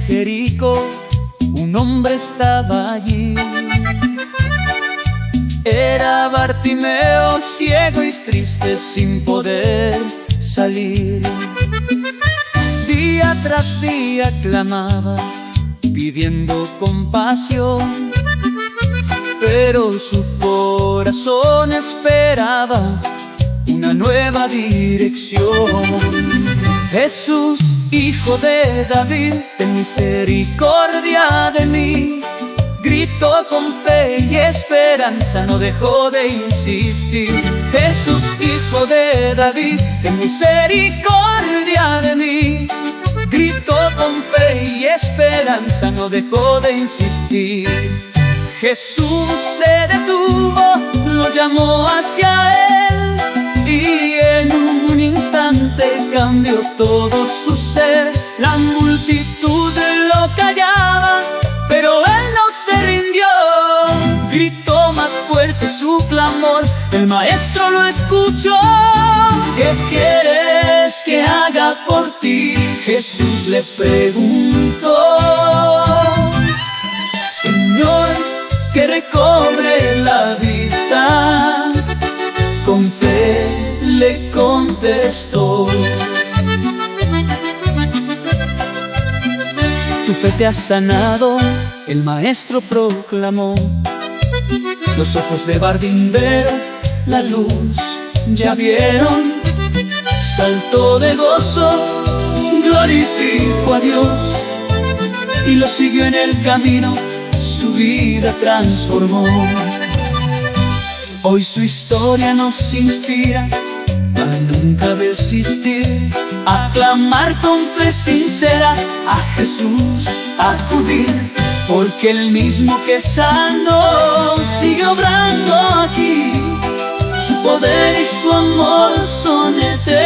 Jericó, un hombre estaba allí. Era Bartimeo, ciego y triste, sin poder salir. Día tras día clamaba, pidiendo compasión, pero su corazón esperaba una nueva dirección. Jesús, hijo de David, ten misericordia de mí. Gritó con fe y esperanza, no dejó de insistir. Jesús, hijo de David, ten misericordia de mí. Gritó con fe y esperanza, no dejó de insistir. Jesús se detuvo, lo llamó hacia él, y en un instante cambió todo su ser. La multitud lo callaba, pero él no se rindió. Gritó más fuerte su clamor, el maestro lo escuchó. ¿Qué quieres que haga por ti? Jesús le preguntó. Señor, que recobre la vista, con fe le contestó. Tu fe te ha sanado, el maestro proclamó. Los ojos de Bartimeo la luz ya vieron. Saltó de gozo, glorificó a Dios, y lo siguió en el camino, su vida transformó. Hoy su historia nos inspira a nunca desistir, a clamar con fe sincera, a Jesús acudir, porque el mismo que sanó sigue obrando aquí. Su poder y su amor son eternos.